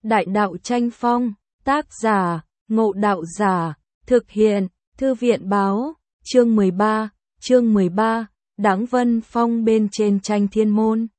Đại đạo tranh phong, tác giả, Ngộ Đạo Giả, thực hiện, Thư viện báo, chương 13, Đãng Vân Phong bên trên tranh thiên môn.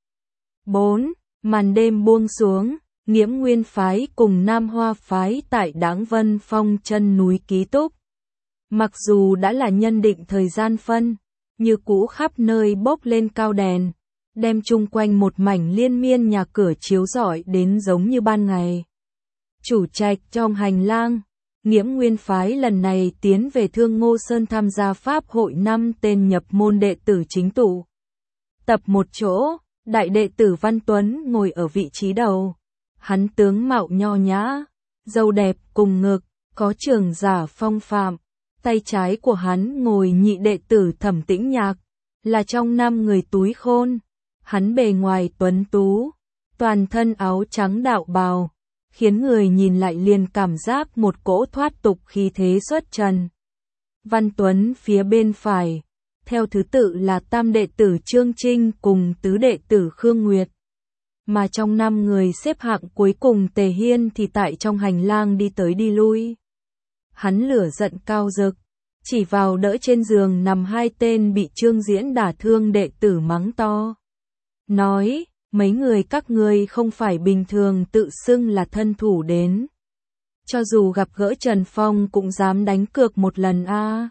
4. Màn đêm buông xuống, Nghiễm Nguyên phái cùng Nam Hoa phái tại Đãng Vân Phong chân núi ký túc. Mặc dù đã là nhân định thời gian phân, như cũ khắp nơi bốc lên cao đèn, đem chung quanh một mảnh liên miên nhà cửa chiếu rọi đến giống như ban ngày. Chủ trạch trong hành lang, Nghiễm Nguyên phái lần này tiến về Thương Ngô Sơn tham gia pháp hội 5 tên nhập môn đệ tử chính tụ. Tập một chỗ, đại đệ tử Văn Tuấn ngồi ở vị trí đầu. Hắn tướng mạo nho nhã, râu đẹp cùng ngực, có trường giả phong phạm. Tay trái của hắn ngồi nhị đệ tử Thẩm Tĩnh Nhạc, là trong 5 người túi khôn. Hắn bề ngoài tuấn tú, toàn thân áo trắng đạo bào, khiến người nhìn lại liền cảm giác một cỗ thoát tục khí thế xuất trần. Văn Tuấn phía bên phải, theo thứ tự là tam đệ tử Trương Trinh cùng tứ đệ tử Khương Nguyệt. Mà trong 5 người xếp hạng cuối cùng Tề Hiên thì tại trong hành lang đi tới đi lui. Hắn lửa giận cao rực, chỉ vào đỡ trên giường nằm 2 tên bị Trương Diễn đả thương đệ tử mắng to. Nói, mấy người các ngươi không phải bình thường tự xưng là thân thủ đến. Cho dù gặp gỡ Trần Phong cũng dám đánh cược một lần a.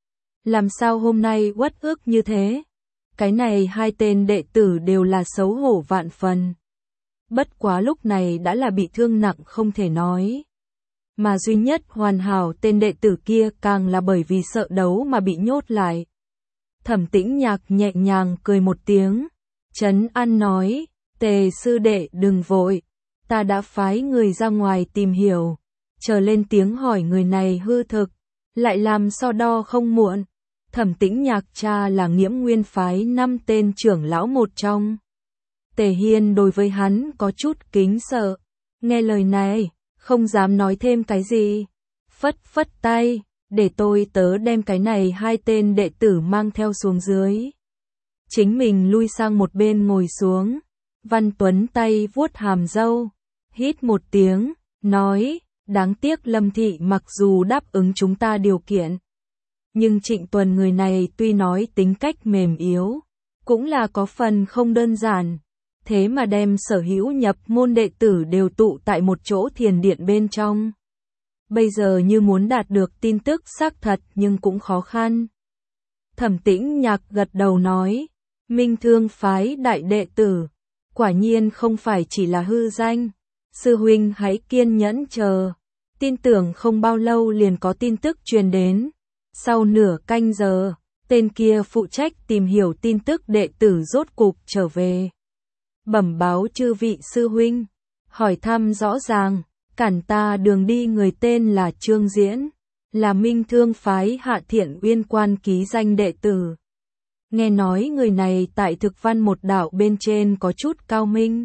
Làm sao hôm nay uất ức như thế? Cái này 2 tên đệ tử đều là xấu hổ vạn phần. Bất quá lúc này đã là bị thương nặng không thể nói. Mà duy nhất hoàn hảo tên đệ tử kia càng là bởi vì sợ đấu mà bị nhốt lại. Thẩm Tĩnh Nhạc nhẹ nhàng cười một tiếng, trấn an nói, Tề sư đệ đừng vội, ta đã phái người ra ngoài tìm hiểu, chờ lên tiếng hỏi người này hư thực, lại làm so đo không muộn. Thẩm Tĩnh Nhạc cha là Nghiễm Nguyên phái 5 tên trưởng lão một trong. Tề Hiên đối với hắn có chút kính sợ, nghe lời này, không dám nói thêm cái gì, phất phất tay, để tôi tớ đem cái này 2 tên đệ tử mang theo xuống dưới. Chính mình lui sang một bên ngồi xuống, Văn Tuấn tay vuốt hàm râu, hít một tiếng, nói, đáng tiếc Lâm Thị mặc dù đáp ứng chúng ta điều kiện. Nhưng Trịnh Tuần người này tuy nói tính cách mềm yếu, cũng là có phần không đơn giản. Thế mà đem sở hữu nhập môn đệ tử đều tụ tại một chỗ thiền điện bên trong. Bây giờ như muốn đạt được tin tức xác thật nhưng cũng khó khăn. Thẩm Tĩnh Nhạc gật đầu nói, Minh Thương phái đại đệ tử, quả nhiên không phải chỉ là hư danh. Sư huynh hãy kiên nhẫn chờ, tin tưởng không bao lâu liền có tin tức truyền đến. Sau nửa canh giờ, tên kia phụ trách tìm hiểu tin tức đệ tử rốt cục trở về. Bẩm báo chư vị sư huynh, hỏi thăm rõ ràng, cản ta đường đi người tên là Trương Diễn, là Minh Thương phái Hạ Thiện Uyên quan ký danh đệ tử. Nghe nói người này tại thực văn một đạo bên trên có chút cao minh.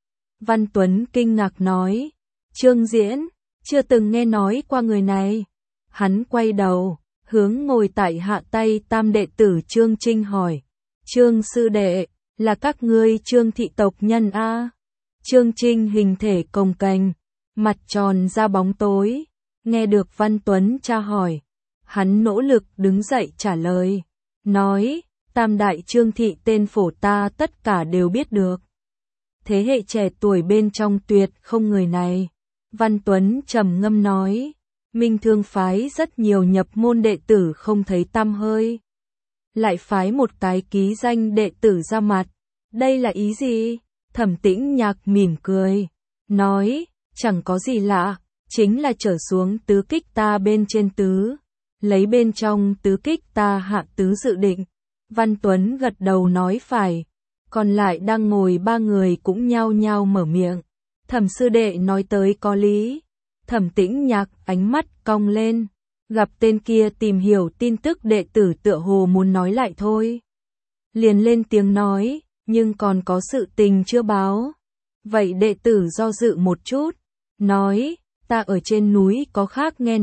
Văn Tuấn kinh ngạc nói, Trương Diễn, chưa từng nghe nói qua người này. Hắn quay đầu, hướng ngồi tại hạ tay tam đệ tử Trương Trinh hỏi, Trương sư đệ, là các ngươi Trương thị tộc nhân a? Trương Trinh hình thể cồng kềnh, mặt tròn da bóng tối, nghe được Văn Tuấn tra hỏi, hắn nỗ lực đứng dậy trả lời, nói, tam đại Trương thị tên phổ ta tất cả đều biết được. Thế hệ trẻ tuổi bên trong tuyệt không người này. Văn Tuấn trầm ngâm nói, Minh Thương phái rất nhiều nhập môn đệ tử không thấy tăm hơi. Lại phái một cái ký danh đệ tử ra mặt. Đây là ý gì? Thẩm Tĩnh Nhạc mỉm cười, nói, chẳng có gì lạ, chính là trở xuống tứ kích ta bên trên tứ, lấy bên trong tứ kích ta hạ tứ dự định. Văn Tuấn gật đầu nói phải, còn lại đang ngồi 3 người cũng nhao nhao mở miệng. Thẩm sư đệ nói tới có lý. Thẩm Tĩnh Nhạc ánh mắt cong lên, gặp tên kia tìm hiểu tin tức đệ tử tựa hồ muốn nói lại thôi. Liền lên tiếng nói, nhưng còn có sự tình chưa báo. Vậy đệ tử do dự một chút, nói, ta ở trên núi có khác nghe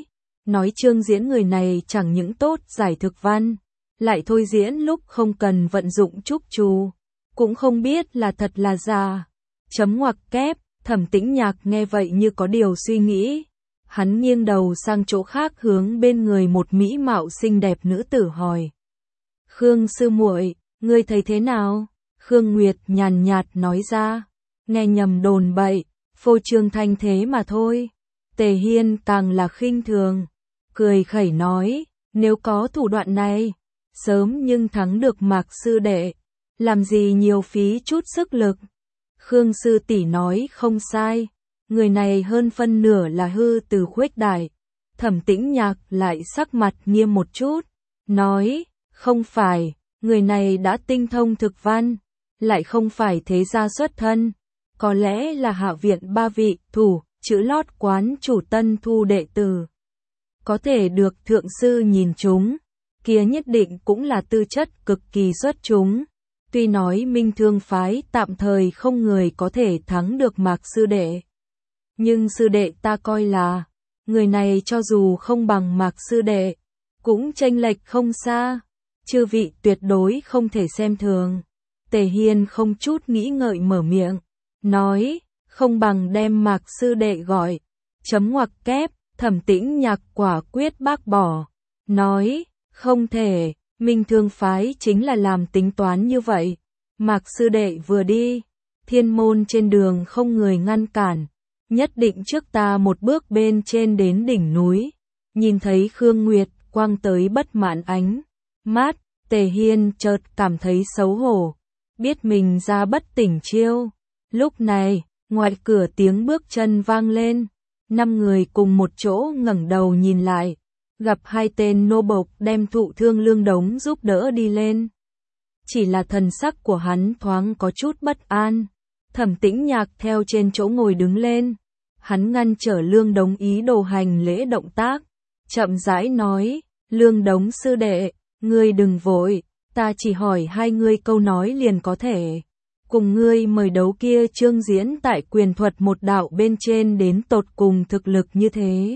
nói Trương Diễn người này chẳng những tốt giải thực văn, lại thôi diễn lúc không cần vận dụng trúc chú, cũng không biết là thật là giả. Chấm ngoặc kép, Thẩm Tĩnh Nhạc nghe vậy như có điều suy nghĩ. Hắn nghiêng đầu sang chỗ khác hướng bên người một mỹ mạo xinh đẹp nữ tử hỏi. Khương sư muội, ngươi thấy thế nào? Khương Nguyệt nhàn nhạt nói ra. Nghe nhầm đồn bậy, phô trương thanh thế mà thôi. Tề Hiên càng là khinh thường. Cười khẩy nói, nếu có thủ đoạn này, sớm nhưng thắng được Mạc sư đệ. Làm gì nhiều phí chút sức lực. Khương sư tỷ nói không sai. Người này hơn phân nửa là hư từ khuếch đại. Thẩm Tĩnh Nhạc lại sắc mặt nghiêm một chút. Nói, không phải, người này đã tinh thông thực văn. Lại không phải thế gia xuất thân. Có lẽ là hạ viện ba vị thủ, chữ lót quán chủ tân thu đệ tử. Có thể được thượng sư nhìn chúng. Kia nhất định cũng là tư chất cực kỳ xuất chúng. Tuy nói Minh Thương phái tạm thời không người có thể thắng được Mạc sư đệ. Nhưng sư đệ ta coi là, người này cho dù không bằng Mạc sư đệ, cũng chênh lệch không xa. Chư vị tuyệt đối không thể xem thường. Tề Hiên không chút nghĩ ngợi mở miệng, nói, không bằng đem Mạc sư đệ gọi. Chấm ngoặc kép, Thẩm Tĩnh Nhạc quả quyết bác bỏ. Nói, không thể, Minh Thương phái chính là làm tính toán như vậy. Mạc sư đệ vừa đi, thiên môn trên đường không người ngăn cản. Nhất định trước ta một bước bên trên đến đỉnh núi. Nhìn thấy Khương Nguyệt quang tới bất mãn ánh mắt, Tề Hiên chợt cảm thấy xấu hổ. Biết mình ra bất tỉnh chiêu. Lúc này, ngoài cửa tiếng bước chân vang lên. 5 người cùng một chỗ ngẩng đầu nhìn lại. Gặp 2 tên nô bộc đem thụ thương Lương Đống giúp đỡ đi lên. Chỉ là thần sắc của hắn thoáng có chút bất an. Thẩm Tĩnh Nhạc theo trên chỗ ngồi đứng lên. Hắn ngăn trở Lương Đống ý đồ hành lễ động tác. Chậm rãi nói, Lương Đống sư đệ, ngươi đừng vội, ta chỉ hỏi 2 ngươi câu nói liền có thể. Cùng ngươi mời đấu kia Trương Diễn tại quyền thuật một đạo bên trên đến tột cùng thực lực như thế.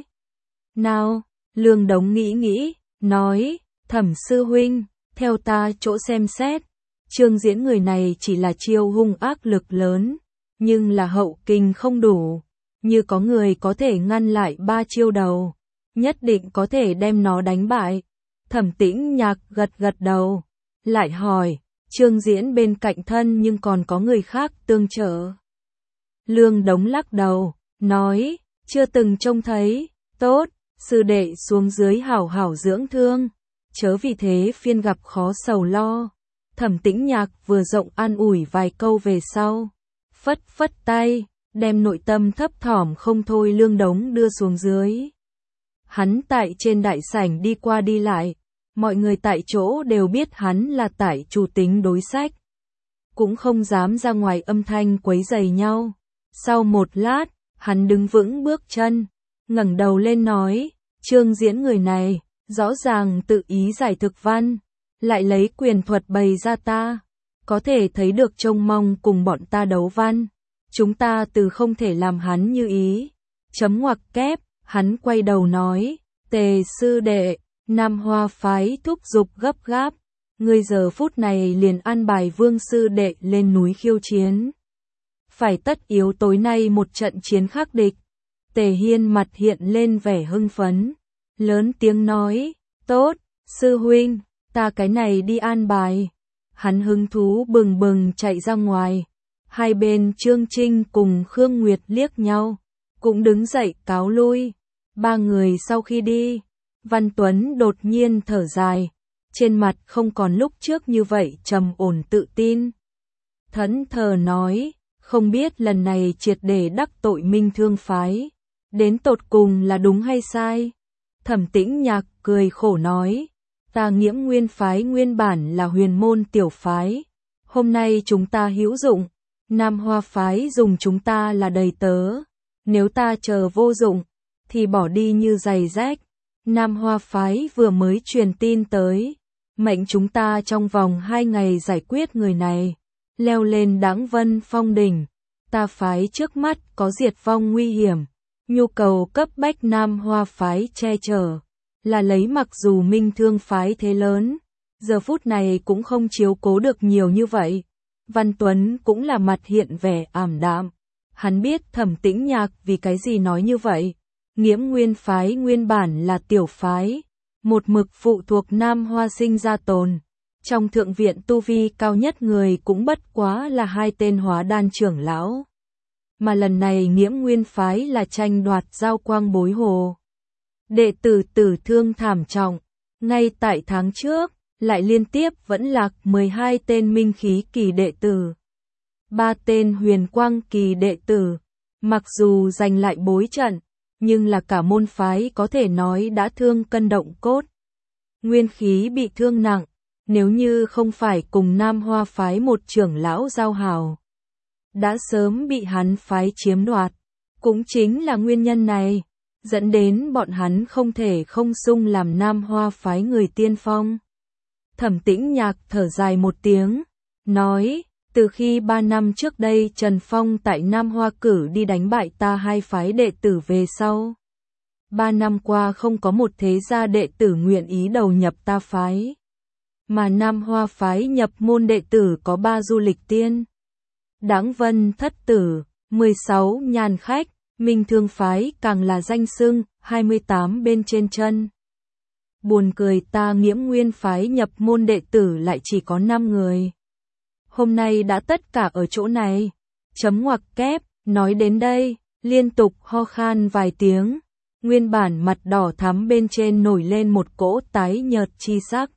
Nào, Lương Đống nghĩ, nói, Thẩm sư huynh, theo ta chỗ xem xét, Trương Diễn người này chỉ là chiêu hung ác lực lớn, nhưng là hậu kinh không đủ. Như có người có thể ngăn lại 3 chiêu đầu, nhất định có thể đem nó đánh bại. Thẩm Tĩnh Nhạc gật đầu, lại hỏi, Trương Diễn bên cạnh thân nhưng còn có người khác tương trợ. Lương Đống lắc đầu, nói, chưa từng trông thấy. Tốt, sư đệ xuống dưới hảo hảo dưỡng thương, chớ vì thế phiên gặp khó sầu lo. Thẩm Tĩnh Nhạc vừa rộng an ủi vài câu về sau, phất tay, đem nội tâm thấp thỏm không thôi Lương Đống đưa xuống dưới. Hắn tại trên đại sảnh đi qua đi lại, mọi người tại chỗ đều biết hắn là tại chủ tính đối sách. Cũng không dám ra ngoài âm thanh quấy rầy nhau. Sau một lát, hắn đứng vững bước chân, ngẩng đầu lên nói, Trương Diễn người này, rõ ràng tự ý giải thực văn, lại lấy quyền thuật bày ra ta, có thể thấy được trông mong cùng bọn ta đấu văn. Chúng ta từ không thể làm hắn như ý. Chấm ngoặc kép, hắn quay đầu nói, Tề sư đệ, Nam Hoa phái thúc giục gấp gáp, ngươi giờ phút này liền an bài Vương sư đệ lên núi khiêu chiến. Phải tất yếu tối nay một trận chiến khắc địch. Tề Hiên mặt hiện lên vẻ hưng phấn, lớn tiếng nói, tốt, sư huynh, ta cái này đi an bài. Hắn hứng thú bừng bừng chạy ra ngoài. Hai bên Trương Trinh cùng Khương Nguyệt liếc nhau, cũng đứng dậy cáo lui. 3 người sau khi đi, Văn Tuấn đột nhiên thở dài, trên mặt không còn lúc trước như vậy trầm ổn tự tin. Thẫn thờ nói, không biết lần này triệt để đắc tội Minh Thương phái, đến tột cùng là đúng hay sai. Thẩm Tĩnh Nhạc cười khổ nói, ta Nghiễm Nguyên phái nguyên bản là huyền môn tiểu phái, hôm nay chúng ta hữu dụng, Nam Hoa phái dùng chúng ta là đầy tớ, nếu ta chờ vô dụng, thì bỏ đi như giày rách. Nam Hoa phái vừa mới truyền tin tới, mệnh chúng ta trong vòng 2 ngày giải quyết người này, leo lên Đãng Vân Phong đỉnh. Ta phái trước mắt có diệt vong nguy hiểm, nhu cầu cấp bách Nam Hoa phái che chở, là lấy mặc dù Minh Thương phái thế lớn, giờ phút này cũng không chiếu cố được nhiều như vậy. Văn Tuấn cũng là mặt hiện vẻ ảm đạm, Hắn biết Thẩm Tĩnh Nhạc vì cái gì nói như vậy. Nghiễm Nguyên phái nguyên bản là tiểu phái, một mực phụ thuộc Nam Hoa Sinh gia tồn. Trong thượng viện tu vi cao nhất người cũng bất quá là 2 tên hóa đan trưởng lão. Mà lần này Nghiễm Nguyên phái là tranh đoạt giao quang bối hồ. Đệ tử tử thương thảm trọng, ngay tại tháng trước, lại liên tiếp vẫn lạc 12 tên minh khí kỳ đệ tử. 3 tên huyền quang kỳ đệ tử, mặc dù giành lại bối trận, nhưng là cả môn phái có thể nói đã thương cân động cốt. Nguyên khí bị thương nặng, nếu như không phải cùng Nam Hoa phái một trưởng lão giao hảo, đã sớm bị hắn phái chiếm đoạt. Cũng chính là nguyên nhân này, dẫn đến bọn hắn không thể không xung làm Nam Hoa phái người tiên phong. Thẩm Tĩnh Nhạc thở dài một tiếng, nói, từ khi 3 năm trước đây Trần Phong tại Nam Hoa cử đi đánh bại ta 2 phái đệ tử về sau. 3 năm qua không có một thế gia đệ tử nguyện ý đầu nhập ta phái. Mà Nam Hoa phái nhập môn đệ tử có 3 du lịch tiên. Đãng Vân thất tử, 16 nhàn khách, Minh Thương phái càng là danh xưng, 28 bên trên chân. Buồn cười ta Nghiễm Nguyên phái nhập môn đệ tử lại chỉ có 5 người. Hôm nay đã tất cả ở chỗ này. Chấm ngoặc kép, nói đến đây, liên tục ho khan vài tiếng. Nguyên bản mặt đỏ thắm bên trên nổi lên một cỗ tái nhợt chi sắc.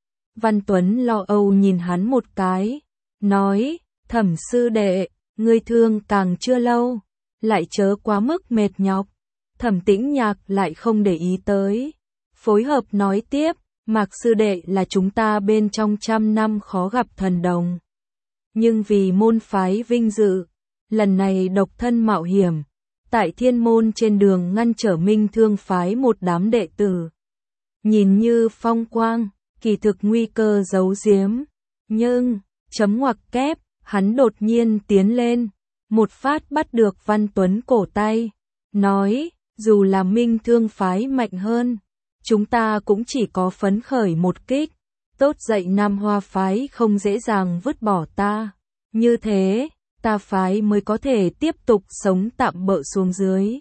Văn Tuấn lo âu nhìn hắn một cái, nói, Thẩm sư đệ, ngươi thương càng chưa lâu, lại chớ quá mức mệt nhọc. Thẩm Tĩnh Nhạc lại không để ý tới, phối hợp nói tiếp, Mạc sư đệ là chúng ta bên trong 100 năm khó gặp thần đồng. Nhưng vì môn phái vinh dự, lần này độc thân mạo hiểm, tại thiên môn trên đường ngăn trở Minh Thương phái một đám đệ tử. Nhìn như phong quang, kỳ thực nguy cơ giấu giếm, nhưng, chấm ngoặc kép, hắn đột nhiên tiến lên, một phát bắt được Văn Tuấn cổ tay, nói, dù là Minh Thương phái mạnh hơn, chúng ta cũng chỉ có phấn khởi một kích, tốt dậy Nam Hoa phái không dễ dàng vứt bỏ ta, như thế, ta phái mới có thể tiếp tục sống tạm bợ xuống dưới.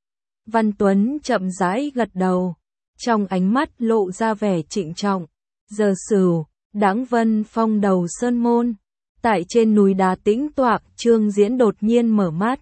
Văn Tuấn chậm rãi gật đầu, trong ánh mắt lộ ra vẻ trịnh trọng. Giờ Sửu, Đãng Vân phong đầu sơn môn, tại trên núi đá tĩnh toạc, Trương Diễn đột nhiên mở mắt.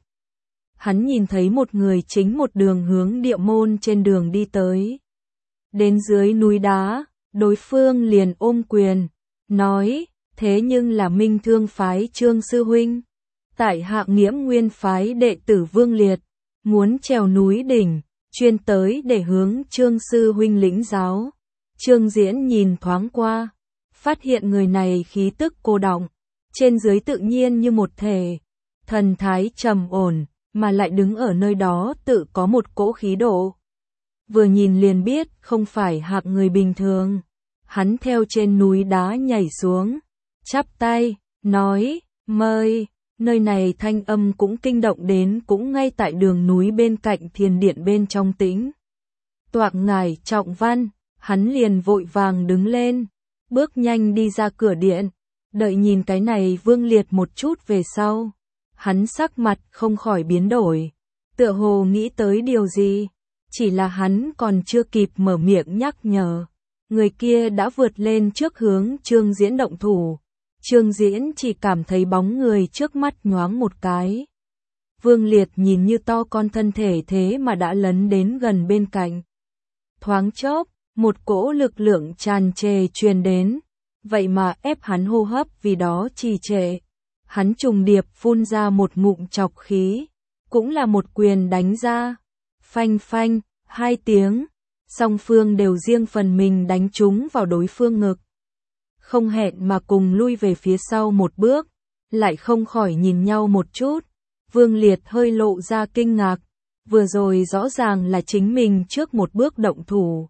Hắn nhìn thấy một người chính một đường hướng địa môn trên đường đi tới. Đến dưới núi đá, đối phương liền ôm quyền, nói, thế nhưng là Minh Thương phái Trương sư huynh, tại hạ Nghiễm Nguyên phái đệ tử Vương Liệt, muốn trèo núi đỉnh, chuyên tới để hướng Trương sư huynh lĩnh giáo. Trương Diễn nhìn thoáng qua, phát hiện người này khí tức cô đọng, trên dưới tự nhiên như một thể, thần thái trầm ổn, mà lại đứng ở nơi đó tự có một cỗ khí độ. Vừa nhìn liền biết không phải hạng người bình thường. Hắn theo trên núi đá nhảy xuống, chắp tay, nói, mời, nơi này thanh âm cũng kinh động đến cũng ngay tại đường núi bên cạnh thiền điện bên trong tĩnh. Toạc ngài trọng văn. Hắn liền vội vàng đứng lên, bước nhanh đi ra cửa điện, đợi nhìn cái này Vương Liệt một chút về sau. Hắn sắc mặt không khỏi biến đổi, tựa hồ nghĩ tới điều gì, chỉ là hắn còn chưa kịp mở miệng nhắc nhở. Người kia đã vượt lên trước hướng Trương Diễn động thủ, Trương Diễn chỉ cảm thấy bóng người trước mắt nhoáng một cái. Vương Liệt nhìn như to con thân thể thế mà đã lấn đến gần bên cạnh. Thoáng chốc, một cỗ lực lượng tràn trề truyền đến, vậy mà ép hắn hô hấp vì đó trì trệ. Hắn trùng điệp phun ra một ngụm trọc khí, cũng là một quyền đánh ra. Phanh phanh, 2 tiếng, song phương đều riêng phần mình đánh trúng vào đối phương ngực. Không hẹn mà cùng lui về phía sau một bước, lại không khỏi nhìn nhau một chút. Vương Liệt hơi lộ ra kinh ngạc, vừa rồi rõ ràng là chính mình trước một bước động thủ.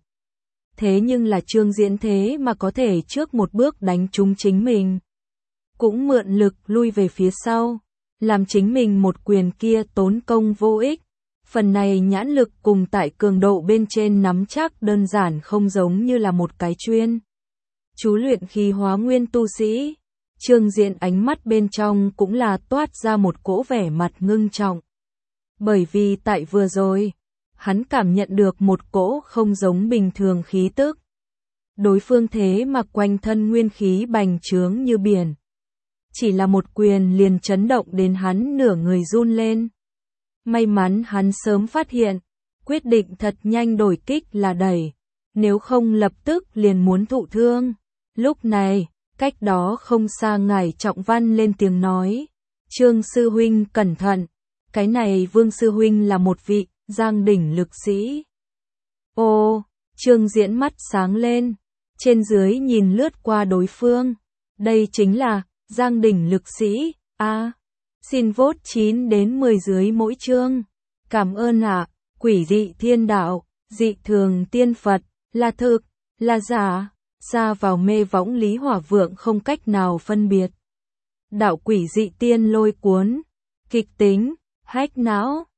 Thế nhưng là Trương Diễn thế mà có thể trước một bước đánh trúng chính mình. Cũng mượn lực lui về phía sau, làm chính mình một quyền kia tốn công vô ích. Phần này nhãn lực cùng tại cường độ bên trên nắm chắc đơn giản không giống như là một cái chuyên chú luyện khí hóa nguyên tu sĩ. Trương Diễn ánh mắt bên trong cũng là toát ra một cỗ vẻ mặt ngưng trọng. Bởi vì tại vừa rồi, hắn cảm nhận được một cỗ không giống bình thường khí tức. Đối phương thế mà quanh thân nguyên khí bành trướng như biển. Chỉ là một quyền liền chấn động đến hắn nửa người run lên. May mắn hắn sớm phát hiện, quyết định thật nhanh đổi kích là đẩy, nếu không lập tức liền muốn thụ thương. Lúc này, cách đó không xa Ngải Trọng Văn lên tiếng nói, Trương sư huynh cẩn thận, cái này Vương sư huynh là một vị giang đỉnh lực sĩ. Ô, Trương Diễn mắt sáng lên, trên dưới nhìn lướt qua đối phương, đây chính là giang đỉnh lực sĩ, xin vote 9 đến 10 dưới mỗi chương. Cảm ơn ạ, quỷ dị thiên đạo, dị thường tiên Phật, là thực, là giả, ra vào mê võng Lý Hỏa Vượng không cách nào phân biệt. Đạo quỷ dị tiên lôi cuốn, kịch tính, hách não.